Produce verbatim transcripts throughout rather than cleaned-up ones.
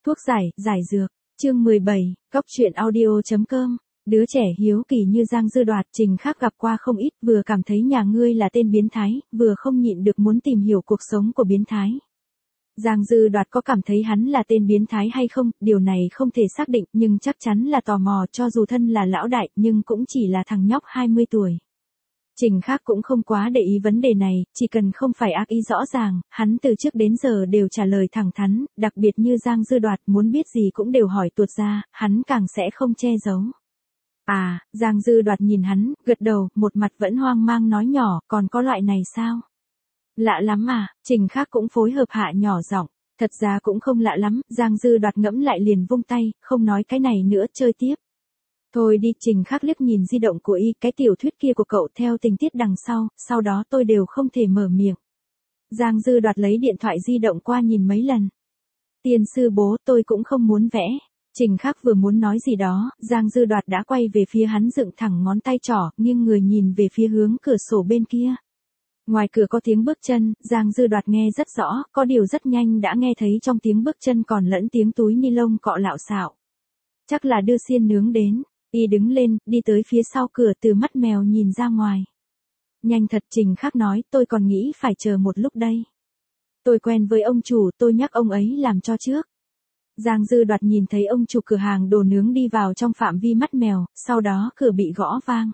Thuốc giải, giải dược. Chương mười bảy, cóc truyện audio chấm com. Đứa trẻ hiếu kỳ như Giang Dư Đoạt, Trình Khắc gặp qua không ít, vừa cảm thấy nhà ngươi là tên biến thái, vừa không nhịn được muốn tìm hiểu cuộc sống của biến thái. Giang Dư Đoạt có cảm thấy hắn là tên biến thái hay không, điều này không thể xác định, nhưng chắc chắn là tò mò, cho dù thân là lão đại, nhưng cũng chỉ là thằng nhóc hai mươi tuổi. Trình Khắc cũng không quá để ý vấn đề này, chỉ cần không phải ác ý rõ ràng, hắn từ trước đến giờ đều trả lời thẳng thắn, đặc biệt như Giang Dư Đoạt muốn biết gì cũng đều hỏi tuột ra, hắn càng sẽ không che giấu. À, Giang Dư Đoạt nhìn hắn, gật đầu, một mặt vẫn hoang mang nói nhỏ, còn có loại này sao? Lạ lắm à, Trình Khắc cũng phối hợp hạ nhỏ giọng, thật ra cũng không lạ lắm, Giang Dư Đoạt ngẫm lại liền vung tay, không nói cái này nữa, chơi tiếp. Thôi đi, Trình Khắc liếc nhìn di động của y, cái tiểu thuyết kia của cậu theo tình tiết đằng sau, sau đó tôi đều không thể mở miệng. Giang Dư Đoạt lấy điện thoại di động qua nhìn mấy lần. Tiên sư bố, tôi cũng không muốn vẽ. Trình Khắc vừa muốn nói gì đó, Giang Dư Đoạt đã quay về phía hắn, dựng thẳng ngón tay trỏ, nghiêng người nhìn về phía hướng cửa sổ bên kia. Ngoài cửa có tiếng bước chân, Giang Dư Đoạt nghe rất rõ, có điều rất nhanh đã nghe thấy trong tiếng bước chân còn lẫn tiếng túi ni lông cọ lạo xạo. Chắc là đưa xiên nướng đến. Y đứng lên, đi tới phía sau cửa, từ mắt mèo nhìn ra ngoài. Nhanh thật, Trình Khắc nói, tôi còn nghĩ phải chờ một lúc đây. Tôi quen với ông chủ, tôi nhắc ông ấy làm cho trước. Giang Dư Đoạt nhìn thấy ông chủ cửa hàng đồ nướng đi vào trong phạm vi mắt mèo, sau đó cửa bị gõ vang.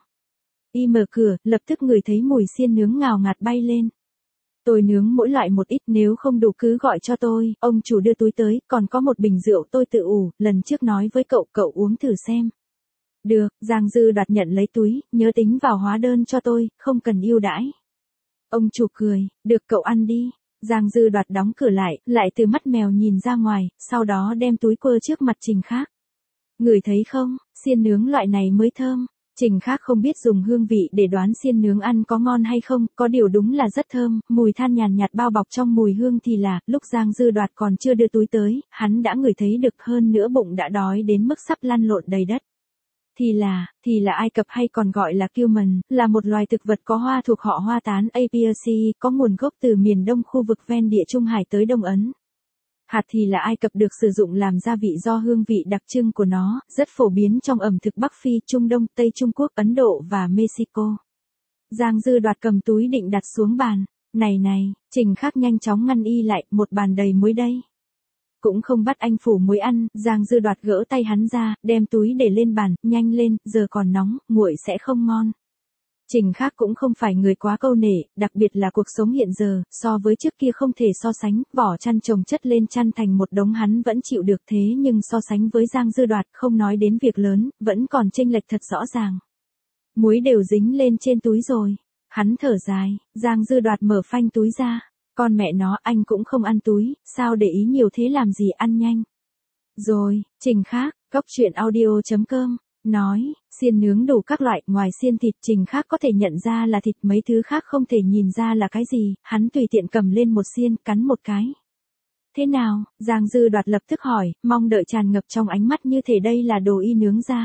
Y mở cửa, lập tức ngửi thấy mùi xiên nướng ngào ngạt bay lên. Tôi nướng mỗi loại một ít, nếu không đủ cứ gọi cho tôi, ông chủ đưa túi tới, còn có một bình rượu tôi tự ủ, lần trước nói với cậu, cậu uống thử xem. Được, Giang Dư Đoạt nhận lấy túi, nhớ tính vào hóa đơn cho tôi, không cần ưu đãi. Ông chủ cười, được cậu ăn đi. Giang Dư Đoạt đóng cửa lại, lại từ mắt mèo nhìn ra ngoài, sau đó đem túi quơ trước mặt Trình Khắc. Ngửi thấy không, xiên nướng loại này mới thơm. Trình Khắc không biết dùng hương vị để đoán xiên nướng ăn có ngon hay không, có điều đúng là rất thơm, mùi than nhàn nhạt bao bọc trong mùi hương thì là, lúc Giang Dư Đoạt còn chưa đưa túi tới, hắn đã ngửi thấy được, hơn nữa bụng đã đói đến mức sắp lăn lộn đầy đất. Thì là, thì là Ai Cập hay còn gọi là cumin, là một loài thực vật có hoa thuộc họ hoa tán Apiaceae, có nguồn gốc từ miền đông khu vực ven Địa Trung Hải tới Đông Ấn. Hạt thì là Ai Cập được sử dụng làm gia vị do hương vị đặc trưng của nó, rất phổ biến trong ẩm thực Bắc Phi, Trung Đông, Tây Trung Quốc, Ấn Độ và Mexico. Giang Dư Đoạt cầm túi định đặt xuống bàn. Này này, Trình Khắc nhanh chóng ngăn y lại, một bàn đầy muối đây. Cũng không bắt anh phủ muối ăn, Giang Dư Đoạt gỡ tay hắn ra, đem túi để lên bàn, nhanh lên, giờ còn nóng, nguội sẽ không ngon. Trình Khắc cũng không phải người quá câu nể, đặc biệt là cuộc sống hiện giờ, so với trước kia không thể so sánh, vỏ chăn chồng chất lên chăn thành một đống hắn vẫn chịu được, thế nhưng so sánh với Giang Dư Đoạt, không nói đến việc lớn, vẫn còn chênh lệch thật rõ ràng. Muối đều dính lên trên túi rồi. Hắn thở dài, Giang Dư Đoạt mở phanh túi ra. Con mẹ nó, anh cũng không ăn túi, sao để ý nhiều thế làm gì, ăn nhanh. Rồi, Trình Khắc, cóc truyện audio chấm com, nói, xiên nướng đủ các loại, ngoài xiên thịt, Trình Khắc có thể nhận ra là thịt, mấy thứ khác không thể nhìn ra là cái gì, hắn tùy tiện cầm lên một xiên, cắn một cái. Thế nào, Giang Dư Đoạt lập tức hỏi, mong đợi tràn ngập trong ánh mắt như thể đây là đồ y nướng ra.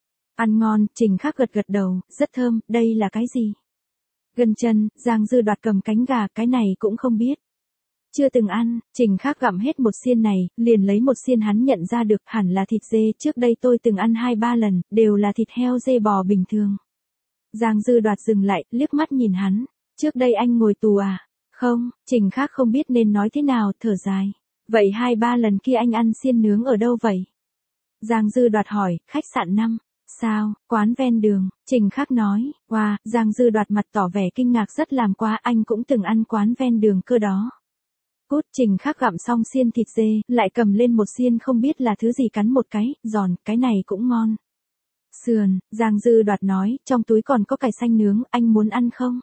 Ăn ngon, Trình Khắc gật gật đầu, rất thơm, đây là cái gì? Gân chân, Giang Dư Đoạt cầm cánh gà, cái này cũng không biết. Chưa từng ăn, Trình Khắc gặm hết một xiên này, liền lấy một xiên hắn nhận ra được, hẳn là thịt dê, trước đây tôi từng ăn hai ba lần, đều là thịt heo dê bò bình thường. Giang Dư Đoạt dừng lại, liếc mắt nhìn hắn, trước đây anh ngồi tù à? Không, Trình Khắc không biết nên nói thế nào, thở dài. Vậy hai ba lần kia anh ăn xiên nướng ở đâu vậy? Giang Dư Đoạt hỏi, khách sạn năm. Sao, quán ven đường, Trình Khắc nói, wow, Giang Dư Đoạt mặt tỏ vẻ kinh ngạc, rất làm quá, anh cũng từng ăn quán ven đường cơ đó. Cút, Trình Khắc gặm xong xiên thịt dê, lại cầm lên một xiên không biết là thứ gì, cắn một cái, giòn, cái này cũng ngon. Sườn, Giang Dư Đoạt nói, trong túi còn có cải xanh nướng, anh muốn ăn không?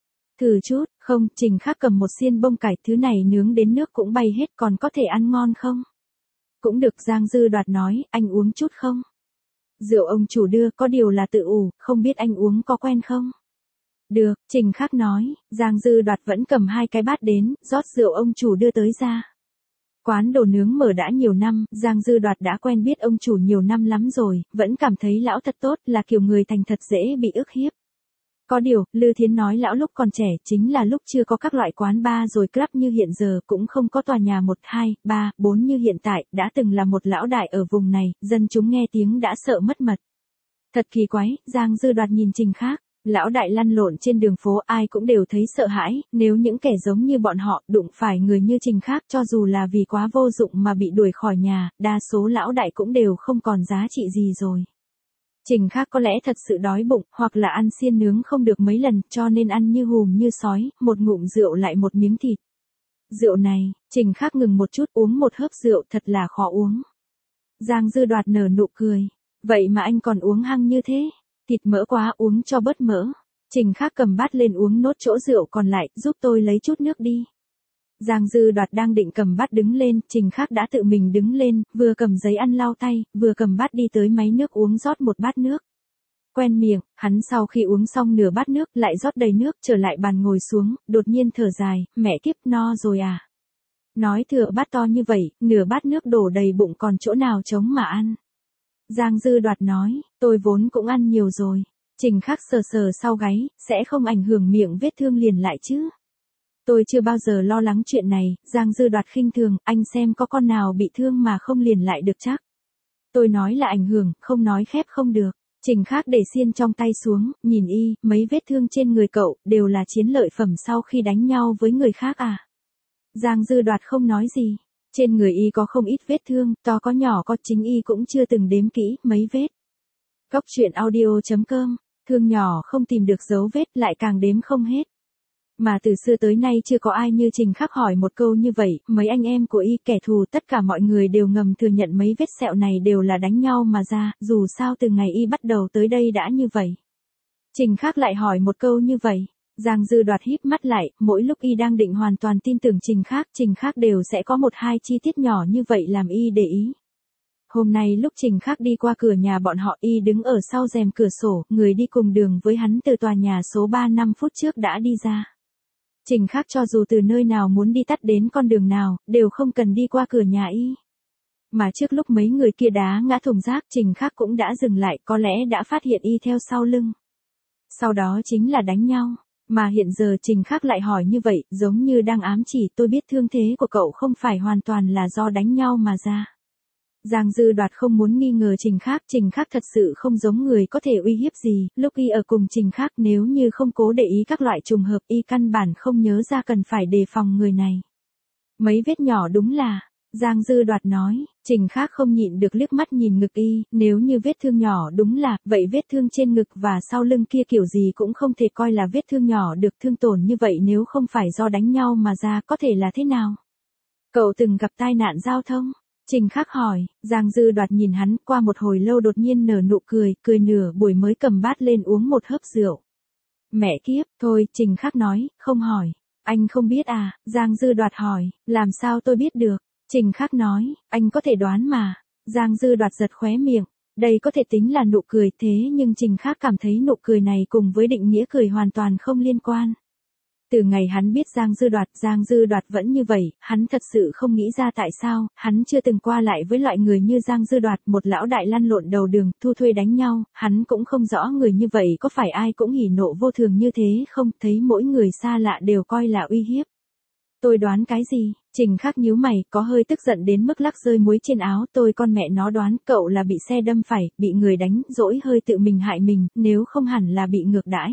Thử chút, không, Trình Khắc cầm một xiên bông cải, thứ này nướng đến nước cũng bay hết, còn có thể ăn ngon không? Cũng được, Giang Dư Đoạt nói, anh uống chút không? Rượu ông chủ đưa, có điều là tự ủ, không biết anh uống có quen không? Được, Trình Khắc nói, Giang Dư Đoạt vẫn cầm hai cái bát đến, rót rượu ông chủ đưa tới ra. Quán đồ nướng mở đã nhiều năm, Giang Dư Đoạt đã quen biết ông chủ nhiều năm lắm rồi, vẫn cảm thấy lão thật tốt, là kiểu người thành thật dễ bị ức hiếp. Có điều, Lư Thiến nói lão lúc còn trẻ chính là lúc chưa có các loại quán bar rồi club như hiện giờ, cũng không có tòa nhà một, hai, ba, bốn như hiện tại, đã từng là một lão đại ở vùng này, dân chúng nghe tiếng đã sợ mất mật. Thật kỳ quái, Giang Dư Đoạt nhìn Trình Khác, lão đại lăn lộn trên đường phố ai cũng đều thấy sợ hãi, nếu những kẻ giống như bọn họ đụng phải người như Trình Khác cho dù là vì quá vô dụng mà bị đuổi khỏi nhà, đa số lão đại cũng đều không còn giá trị gì rồi. Trình Khác có lẽ thật sự đói bụng, hoặc là ăn xiên nướng không được mấy lần, cho nên ăn như hùm như sói, một ngụm rượu lại một miếng thịt. Rượu này, Trình Khác ngừng một chút uống một hớp rượu thật là khó uống. Giang Dư Đoạt nở nụ cười. Vậy mà anh còn uống hăng như thế? Thịt mỡ quá, uống cho bớt mỡ. Trình Khác cầm bát lên uống nốt chỗ rượu còn lại, giúp tôi lấy chút nước đi. Giang Dư Đoạt đang định cầm bát đứng lên, Trình Khác đã tự mình đứng lên, vừa cầm giấy ăn lau tay, vừa cầm bát đi tới máy nước uống rót một bát nước. Quen miệng, hắn sau khi uống xong nửa bát nước lại rót đầy nước trở lại bàn ngồi xuống, đột nhiên thở dài, mẹ kiếp no rồi à. Nói thừa bát to như vậy, nửa bát nước đổ đầy bụng còn chỗ nào trống mà ăn. Giang Dư Đoạt nói, tôi vốn cũng ăn nhiều rồi. Trình Khác sờ sờ sau gáy, sẽ không ảnh hưởng miệng vết thương liền lại chứ. Tôi chưa bao giờ lo lắng chuyện này, Giang Dư Đoạt khinh thường, anh xem có con nào bị thương mà không liền lại được chắc. Tôi nói là ảnh hưởng, không nói khép không được. Trình Khác để xiên trong tay xuống, nhìn y, mấy vết thương trên người cậu, đều là chiến lợi phẩm sau khi đánh nhau với người khác à. Giang Dư Đoạt không nói gì. Trên người y có không ít vết thương, to có nhỏ có, chính y cũng chưa từng đếm kỹ, mấy vết. Cốc truyện audio chấm com, thương nhỏ không tìm được dấu vết lại càng đếm không hết. Mà từ xưa tới nay chưa có ai như Trình Khác hỏi một câu như vậy, mấy anh em của y kẻ thù tất cả mọi người đều ngầm thừa nhận mấy vết sẹo này đều là đánh nhau mà ra, dù sao từ ngày y bắt đầu tới đây đã như vậy. Trình Khác lại hỏi một câu như vậy. Giang Dư Đoạt híp mắt lại, mỗi lúc y đang định hoàn toàn tin tưởng Trình Khác, Trình Khác đều sẽ có một hai chi tiết nhỏ như vậy làm y để ý. Hôm nay lúc Trình Khác đi qua cửa nhà bọn họ, y đứng ở sau rèm cửa sổ, người đi cùng đường với hắn từ tòa nhà số ba năm phút trước đã đi ra. Trình Khác cho dù từ nơi nào muốn đi tắt đến con đường nào, đều không cần đi qua cửa nhà y. Mà trước lúc mấy người kia đá ngã thùng rác, Trình Khác cũng đã dừng lại, có lẽ đã phát hiện y theo sau lưng. Sau đó chính là đánh nhau. Mà hiện giờ Trình Khác lại hỏi như vậy, giống như đang ám chỉ, tôi biết thương thế của cậu không phải hoàn toàn là do đánh nhau mà ra. Giang Dư Đoạt không muốn nghi ngờ Trình Khác, Trình Khác thật sự không giống người có thể uy hiếp gì, lúc y ở cùng Trình Khác nếu như không cố để ý các loại trùng hợp y căn bản không nhớ ra cần phải đề phòng người này. Mấy vết nhỏ đúng là, Giang Dư Đoạt nói, Trình Khác không nhịn được liếc mắt nhìn ngực y, nếu như vết thương nhỏ đúng là, vậy vết thương trên ngực và sau lưng kia kiểu gì cũng không thể coi là vết thương nhỏ được, thương tổn như vậy nếu không phải do đánh nhau mà ra có thể là thế nào? Cậu từng gặp tai nạn giao thông? Trình Khác hỏi, Giang Dư Đoạt nhìn hắn qua một hồi lâu đột nhiên nở nụ cười, cười nửa buổi mới cầm bát lên uống một hớp rượu. Mẹ kiếp, thôi, Trình Khác nói, không hỏi. Anh không biết à? Giang Dư Đoạt hỏi, làm sao tôi biết được? Trình Khác nói, anh có thể đoán mà. Giang Dư Đoạt giật khóe miệng, đây có thể tính là nụ cười, thế nhưng Trình Khác cảm thấy nụ cười này cùng với định nghĩa cười hoàn toàn không liên quan. Từ ngày hắn biết Giang Dư Đoạt, Giang Dư Đoạt vẫn như vậy, hắn thật sự không nghĩ ra tại sao, hắn chưa từng qua lại với loại người như Giang Dư Đoạt, một lão đại lăn lộn đầu đường, thu thuê đánh nhau, hắn cũng không rõ người như vậy có phải ai cũng hỉ nộ vô thường như thế không, thấy mỗi người xa lạ đều coi là uy hiếp. Tôi đoán cái gì? Trình Khác nhíu mày, có hơi tức giận đến mức lắc rơi muối trên áo, tôi con mẹ nó đoán cậu là bị xe đâm phải, bị người đánh, dỗi hơi tự mình hại mình, nếu không hẳn là bị ngược đãi.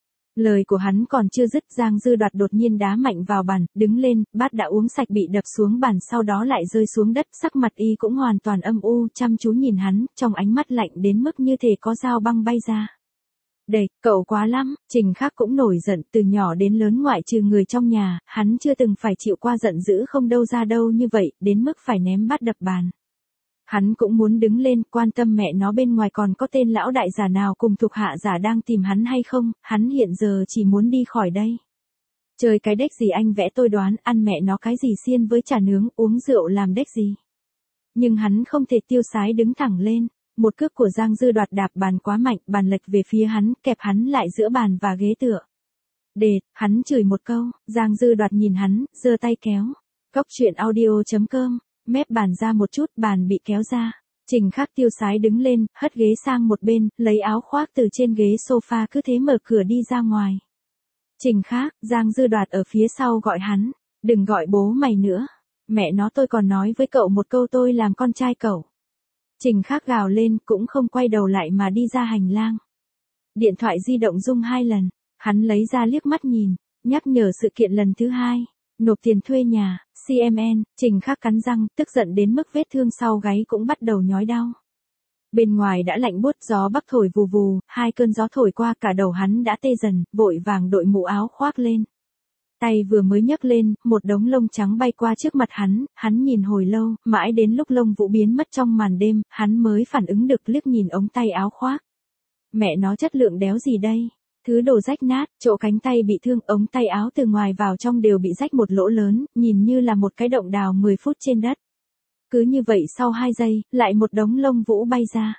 Lời của hắn còn chưa dứt, Giang Dư Đoạt đột nhiên đá mạnh vào bàn, đứng lên, bát đã uống sạch bị đập xuống bàn sau đó lại rơi xuống đất, sắc mặt y cũng hoàn toàn âm u, chăm chú nhìn hắn, trong ánh mắt lạnh đến mức như thể có dao băng bay ra. Đây, cậu quá lắm, Trình Khác cũng nổi giận, từ nhỏ đến lớn ngoại trừ người trong nhà, hắn chưa từng phải chịu qua giận dữ không đâu ra đâu như vậy, đến mức phải ném bát đập bàn. Hắn cũng muốn đứng lên, quan tâm mẹ nó bên ngoài còn có tên lão đại giả nào cùng thuộc hạ giả đang tìm hắn hay không, hắn hiện giờ chỉ muốn đi khỏi đây. Chơi cái đếch gì anh vẽ tôi đoán, ăn mẹ nó cái gì xiên với chả nướng, uống rượu làm đếch gì. Nhưng hắn không thể tiêu sái đứng thẳng lên, một cước của Giang Dư Đoạt đạp bàn quá mạnh, bàn lệch về phía hắn, kẹp hắn lại giữa bàn và ghế tựa. Đệt, hắn chửi một câu, Giang Dư Đoạt nhìn hắn, giơ tay kéo. Cốc truyện audio chấm com, mép bàn ra một chút, bàn bị kéo ra. Trình Khắc tiêu sái đứng lên, hất ghế sang một bên, lấy áo khoác từ trên ghế sofa cứ thế mở cửa đi ra ngoài. Trình Khắc, Giang Dư Đoạt ở phía sau gọi hắn, đừng gọi bố mày nữa. Mẹ nó tôi còn nói với cậu một câu tôi làm con trai cậu. Trình Khắc gào lên cũng không quay đầu lại mà đi ra hành lang. Điện thoại di động rung hai lần, hắn lấy ra liếc mắt nhìn, nhắc nhở sự kiện lần thứ hai, nộp tiền thuê nhà, xê em en, Trình Khắc cắn răng, tức giận đến mức vết thương sau gáy cũng bắt đầu nhói đau. Bên ngoài đã lạnh buốt, gió bắc thổi vù vù, hai cơn gió thổi qua cả đầu hắn đã tê dần, vội vàng đội mũ áo khoác lên. Tay vừa mới nhấc lên, một đống lông trắng bay qua trước mặt hắn, hắn nhìn hồi lâu, mãi đến lúc lông vũ biến mất trong màn đêm, hắn mới phản ứng được liếc nhìn ống tay áo khoác. Mẹ nó chất lượng đéo gì đây? Thứ đồ rách nát, chỗ cánh tay bị thương, ống tay áo từ ngoài vào trong đều bị rách một lỗ lớn, nhìn như là một cái động đào mười phút trên đất. Cứ như vậy sau hai giây, lại một đống lông vũ bay ra.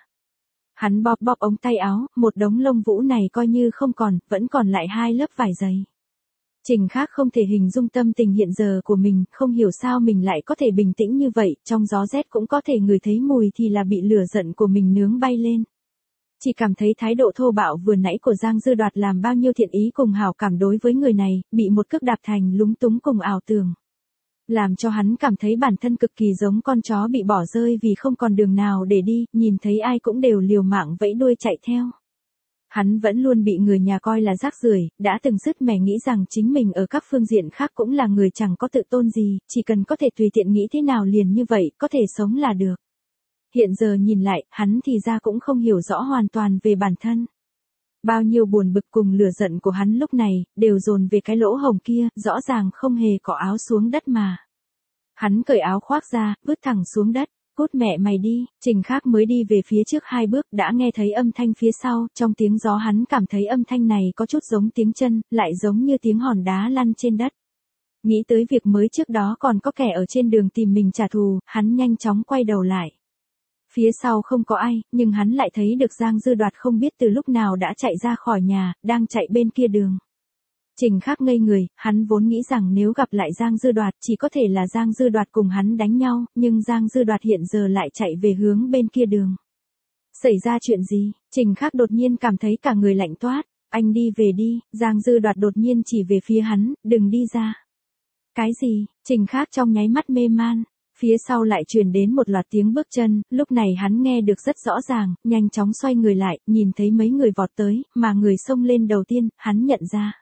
Hắn bóp bóp ống tay áo, một đống lông vũ này coi như không còn, vẫn còn lại hai lớp vải dày. Trình Khắc không thể hình dung tâm tình hiện giờ của mình, không hiểu sao mình lại có thể bình tĩnh như vậy, trong gió rét cũng có thể ngửi thấy mùi thì là bị lửa giận của mình nướng bay lên. Chỉ cảm thấy thái độ thô bạo vừa nãy của Giang Dư Đoạt làm bao nhiêu thiện ý cùng hảo cảm đối với người này, bị một cước đạp thành lúng túng cùng ảo tưởng. Làm cho hắn cảm thấy bản thân cực kỳ giống con chó bị bỏ rơi vì không còn đường nào để đi, nhìn thấy ai cũng đều liều mạng vẫy đuôi chạy theo. Hắn vẫn luôn bị người nhà coi là rác rưởi, đã từng sứt mẻ nghĩ rằng chính mình ở các phương diện khác cũng là người chẳng có tự tôn gì, chỉ cần có thể tùy tiện nghĩ thế nào liền như vậy, có thể sống là được. Hiện giờ nhìn lại, hắn thì ra cũng không hiểu rõ hoàn toàn về bản thân. Bao nhiêu buồn bực cùng lửa giận của hắn lúc này, đều dồn về cái lỗ hổng kia, rõ ràng không hề có áo xuống đất mà. Hắn cởi áo khoác ra, vứt thẳng xuống đất, cút mẹ mày đi, Trình Khắc mới đi về phía trước hai bước, đã nghe thấy âm thanh phía sau, trong tiếng gió hắn cảm thấy âm thanh này có chút giống tiếng chân, lại giống như tiếng hòn đá lăn trên đất. Nghĩ tới việc mới trước đó còn có kẻ ở trên đường tìm mình trả thù, hắn nhanh chóng quay đầu lại. Phía sau không có ai, nhưng hắn lại thấy được Giang Dư Đoạt không biết từ lúc nào đã chạy ra khỏi nhà, đang chạy bên kia đường. Trình Khắc ngây người, hắn vốn nghĩ rằng nếu gặp lại Giang Dư Đoạt chỉ có thể là Giang Dư Đoạt cùng hắn đánh nhau, nhưng Giang Dư Đoạt hiện giờ lại chạy về hướng bên kia đường. Xảy ra chuyện gì? Trình Khắc đột nhiên cảm thấy cả người lạnh toát, anh đi về đi, Giang Dư Đoạt đột nhiên chỉ về phía hắn, đừng đi ra. Cái gì? Trình Khắc trong nháy mắt mê man. Phía sau lại truyền đến một loạt tiếng bước chân, lúc này hắn nghe được rất rõ ràng, nhanh chóng xoay người lại, nhìn thấy mấy người vọt tới, mà người xông lên đầu tiên, hắn nhận ra.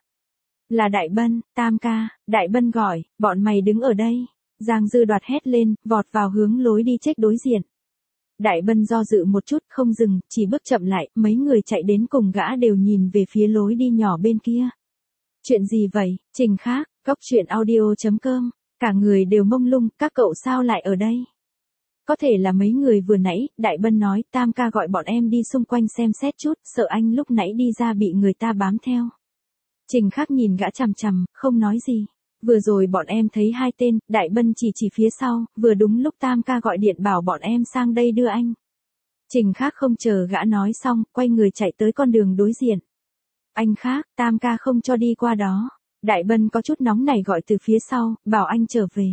Là Đại Bân, Tam ca, Đại Bân gọi, bọn mày đứng ở đây. Giang Dư Đoạt hét lên, vọt vào hướng lối đi trách đối diện. Đại Bân do dự một chút, không dừng, chỉ bước chậm lại, mấy người chạy đến cùng gã đều nhìn về phía lối đi nhỏ bên kia. Chuyện gì vậy? Trình Khắc, cốc truyện audio chấm com. Cả người đều mông lung, các cậu sao lại ở đây? Có thể là mấy người vừa nãy, Đại Bân nói, Tam ca gọi bọn em đi xung quanh xem xét chút, sợ anh lúc nãy đi ra bị người ta bám theo. Trình Khắc nhìn gã chằm chằm, không nói gì. Vừa rồi bọn em thấy hai tên, Đại Bân chỉ chỉ phía sau, vừa đúng lúc Tam ca gọi điện bảo bọn em sang đây đưa anh. Trình Khắc không chờ gã nói xong, quay người chạy tới con đường đối diện. Anh Khắc, Tam ca không cho đi qua đó. Đại Bân có chút nóng nảy gọi từ phía sau, bảo anh trở về.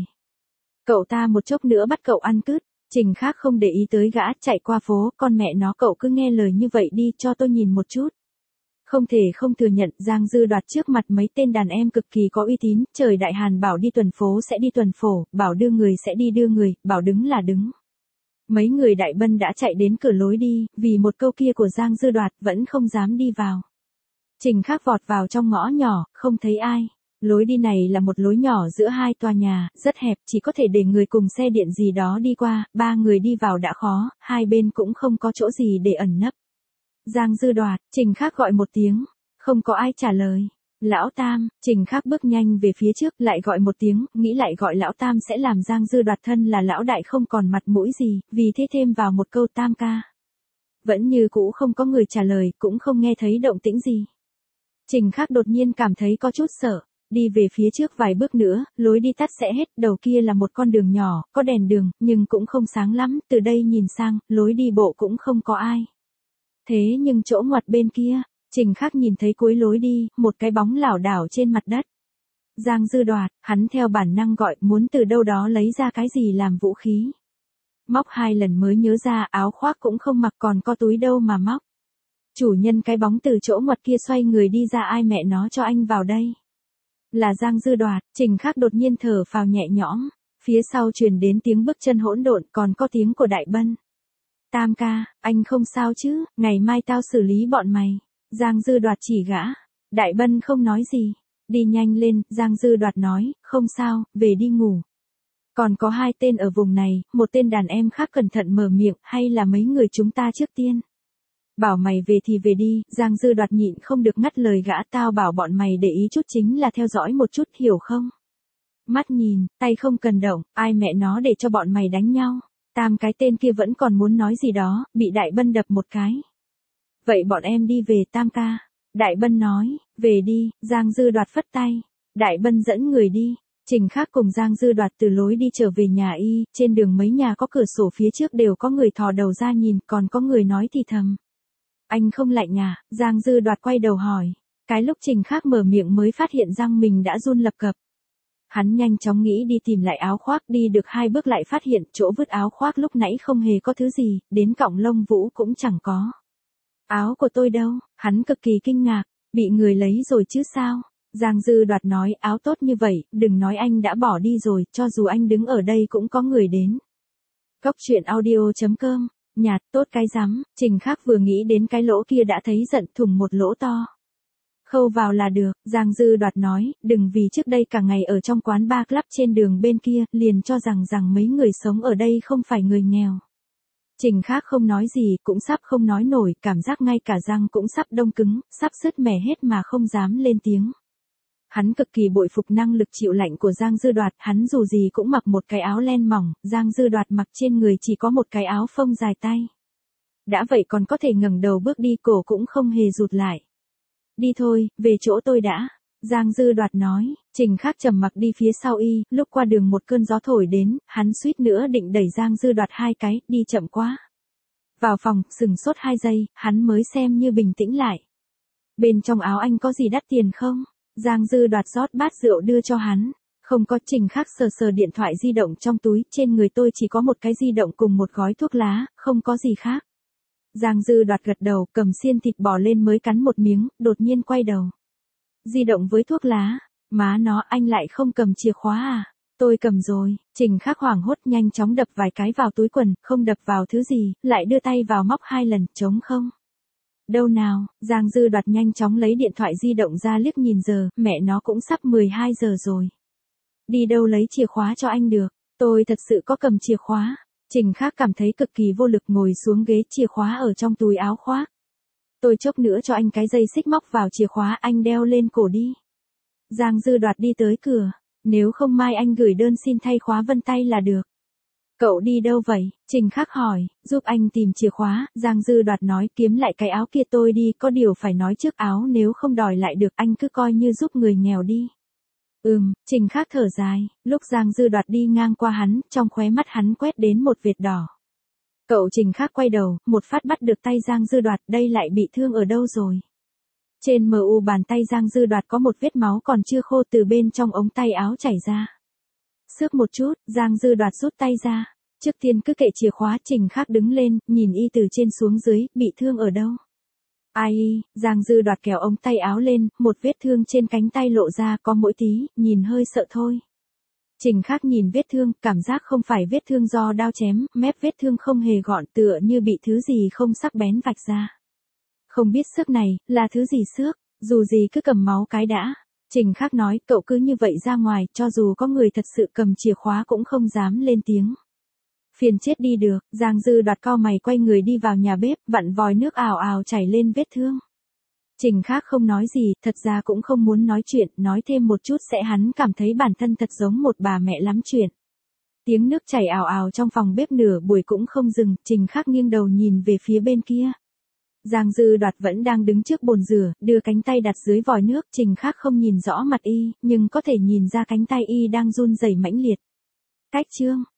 Cậu ta một chốc nữa bắt cậu ăn cứt. Trình Khắc không để ý tới gã, chạy qua phố, con mẹ nó cậu cứ nghe lời như vậy đi, cho tôi nhìn một chút. Không thể không thừa nhận, Giang Dư Đoạt trước mặt mấy tên đàn em cực kỳ có uy tín, trời Đại Hàn bảo đi tuần phố sẽ đi tuần phố, bảo đưa người sẽ đi đưa người, bảo đứng là đứng. Mấy người Đại Bân đã chạy đến cửa lối đi, vì một câu kia của Giang Dư Đoạt vẫn không dám đi vào. Trình Khắc vọt vào trong ngõ nhỏ, không thấy ai. Lối đi này là một lối nhỏ giữa hai tòa nhà, rất hẹp, chỉ có thể để người cùng xe điện gì đó đi qua, ba người đi vào đã khó, hai bên cũng không có chỗ gì để ẩn nấp. Giang Dư Đoạt, Trình Khắc gọi một tiếng, không có ai trả lời. Lão Tam, Trình Khắc bước nhanh về phía trước, lại gọi một tiếng, nghĩ lại gọi Lão Tam sẽ làm Giang Dư Đoạt thân là lão đại không còn mặt mũi gì, vì thế thêm vào một câu Tam ca. Vẫn như cũ không có người trả lời, cũng không nghe thấy động tĩnh gì. Trình Khắc đột nhiên cảm thấy có chút sợ, đi về phía trước vài bước nữa, lối đi tắt sẽ hết, đầu kia là một con đường nhỏ, có đèn đường, nhưng cũng không sáng lắm, từ đây nhìn sang, lối đi bộ cũng không có ai. Thế nhưng chỗ ngoặt bên kia, Trình Khắc nhìn thấy cuối lối đi, một cái bóng lảo đảo trên mặt đất. Giang Dư Đoạt, hắn theo bản năng gọi, muốn từ đâu đó lấy ra cái gì làm vũ khí. Móc hai lần mới nhớ ra áo khoác cũng không mặc còn có túi đâu mà móc. Chủ nhân cái bóng từ chỗ ngoặt kia xoay người đi ra ai mẹ nó cho anh vào đây. Là Giang Dư Đoạt, Trình Khắc đột nhiên thở phào nhẹ nhõm, phía sau truyền đến tiếng bước chân hỗn độn còn có tiếng của Đại Bân. Tam ca, anh không sao chứ, ngày mai tao xử lý bọn mày. Giang Dư Đoạt chỉ gã. Đại Bân không nói gì. Đi nhanh lên, Giang Dư Đoạt nói, không sao, về đi ngủ. Còn có hai tên ở vùng này, một tên đàn em khác cẩn thận mở miệng, hay là mấy người chúng ta trước tiên. Bảo mày về thì về đi, Giang Dư Đoạt nhịn không được ngắt lời gã, tao bảo bọn mày để ý chút chính là theo dõi một chút, hiểu không? Mắt nhìn, tay không cần động, ai mẹ nó để cho bọn mày đánh nhau. Tam cái tên kia vẫn còn muốn nói gì đó, bị Đại Bân đập một cái. Vậy bọn em đi về Tam ca. Đại Bân nói, về đi, Giang Dư Đoạt phất tay. Đại Bân dẫn người đi. Trình Khắc cùng Giang Dư Đoạt từ lối đi trở về nhà y, trên đường mấy nhà có cửa sổ phía trước đều có người thò đầu ra nhìn, còn có người nói thì thầm. Anh không lạnh à? Giang Dư Đoạt quay đầu hỏi. Cái lúc Trình Khắc mở miệng mới phát hiện răng mình đã run lập cập. Hắn nhanh chóng nghĩ đi tìm lại áo khoác, đi được hai bước lại phát hiện chỗ vứt áo khoác lúc nãy không hề có thứ gì, đến cọng lông vũ cũng chẳng có. Áo của tôi đâu? Hắn cực kỳ kinh ngạc, bị người lấy rồi chứ sao? Giang Dư Đoạt nói, áo tốt như vậy, đừng nói anh đã bỏ đi rồi, cho dù anh đứng ở đây cũng có người đến. Cốc truyện audio chấm com, nhạt, tốt cái rắm, Trình Khắc vừa nghĩ đến cái lỗ kia đã thấy giận, thủng một lỗ to. Khâu vào là được, Giang Dư Đoạt nói, đừng vì trước đây cả ngày ở trong quán bar club trên đường bên kia, liền cho rằng rằng mấy người sống ở đây không phải người nghèo. Trình Khắc không nói gì, cũng sắp không nói nổi, cảm giác ngay cả răng cũng sắp đông cứng, sắp sứt mẻ hết mà không dám lên tiếng. Hắn cực kỳ bội phục năng lực chịu lạnh của Giang Dư Đoạt, hắn dù gì cũng mặc một cái áo len mỏng, Giang Dư Đoạt mặc trên người chỉ có một cái áo phông dài tay. Đã vậy còn có thể ngẩng đầu bước đi, cổ cũng không hề rụt lại. Đi thôi, về chỗ tôi đã. Giang Dư Đoạt nói, Trình Khắc trầm mặc đi phía sau y, lúc qua đường một cơn gió thổi đến, hắn suýt nữa định đẩy Giang Dư Đoạt hai cái, đi chậm quá. Vào phòng, sừng sốt hai giây, hắn mới xem như bình tĩnh lại. Bên trong áo anh có gì đắt tiền không? Giang Dư Đoạt rót bát rượu đưa cho hắn. Không có. Trình Khắc sờ sờ điện thoại di động trong túi, trên người tôi chỉ có một cái di động cùng một gói thuốc lá, không có gì khác. Giang Dư Đoạt gật đầu, cầm xiên thịt bò lên mới cắn một miếng, đột nhiên quay đầu. Di động với thuốc lá, má nó, anh lại không cầm chìa khóa à? Tôi cầm rồi. Trình Khắc hoảng hốt nhanh chóng đập vài cái vào túi quần, không đập vào thứ gì, lại đưa tay vào móc hai lần, trống không. Đâu nào, Giang Dư Đoạt nhanh chóng lấy điện thoại di động ra liếc nhìn giờ, mẹ nó cũng sắp mười hai giờ rồi. Đi đâu lấy chìa khóa cho anh được, tôi thật sự có cầm chìa khóa. Trình Khắc cảm thấy cực kỳ vô lực ngồi xuống ghế, chìa khóa ở trong túi áo khoác. Tôi chốc nữa cho anh cái dây xích móc vào chìa khóa, anh đeo lên cổ đi. Giang Dư Đoạt đi tới cửa, nếu không mai anh gửi đơn xin thay khóa vân tay là được. Cậu đi đâu vậy? Trình Khắc hỏi, giúp anh tìm chìa khóa, Giang Dư Đoạt nói, kiếm lại cái áo kia tôi đi, có điều phải nói trước áo nếu không đòi lại được anh cứ coi như giúp người nghèo đi. Ừm, Trình Khắc thở dài, lúc Giang Dư Đoạt đi ngang qua hắn, trong khóe mắt hắn quét đến một vệt đỏ. Cậu Trình Khắc quay đầu, một phát bắt được tay Giang Dư Đoạt, đây lại bị thương ở đâu rồi? Trên mu bàn tay Giang Dư Đoạt có một vết máu còn chưa khô từ bên trong ống tay áo chảy ra. Xước một chút, Giang Dư Đoạt rút tay ra. Trước tiên cứ kệ chìa khóa, Trình Khắc đứng lên, nhìn y từ trên xuống dưới, bị thương ở đâu? Ai y, Giang Dư Đoạt kéo ống tay áo lên, một vết thương trên cánh tay lộ ra có mỗi tí, nhìn hơi sợ thôi. Trình Khắc nhìn vết thương, cảm giác không phải vết thương do đao chém, mép vết thương không hề gọn, tựa như bị thứ gì không sắc bén vạch ra. Không biết xước này, là thứ gì xước, dù gì cứ cầm máu cái đã. Trình Khắc nói, cậu cứ như vậy ra ngoài, cho dù có người thật sự cầm chìa khóa cũng không dám lên tiếng. Phiền chết đi được, Giang Dư Đoạt cau mày quay người đi vào nhà bếp, vặn vòi nước ào ào chảy lên vết thương. Trình Khắc không nói gì, thật ra cũng không muốn nói chuyện, nói thêm một chút sẽ hắn cảm thấy bản thân thật giống một bà mẹ lắm chuyện. Tiếng nước chảy ào ào trong phòng bếp nửa buổi cũng không dừng, Trình Khắc nghiêng đầu nhìn về phía bên kia. Giang Dư Đoạt vẫn đang đứng trước bồn rửa, đưa cánh tay đặt dưới vòi nước, Trình Khắc không nhìn rõ mặt y, nhưng có thể nhìn ra cánh tay y đang run rẩy mãnh liệt. Cách chương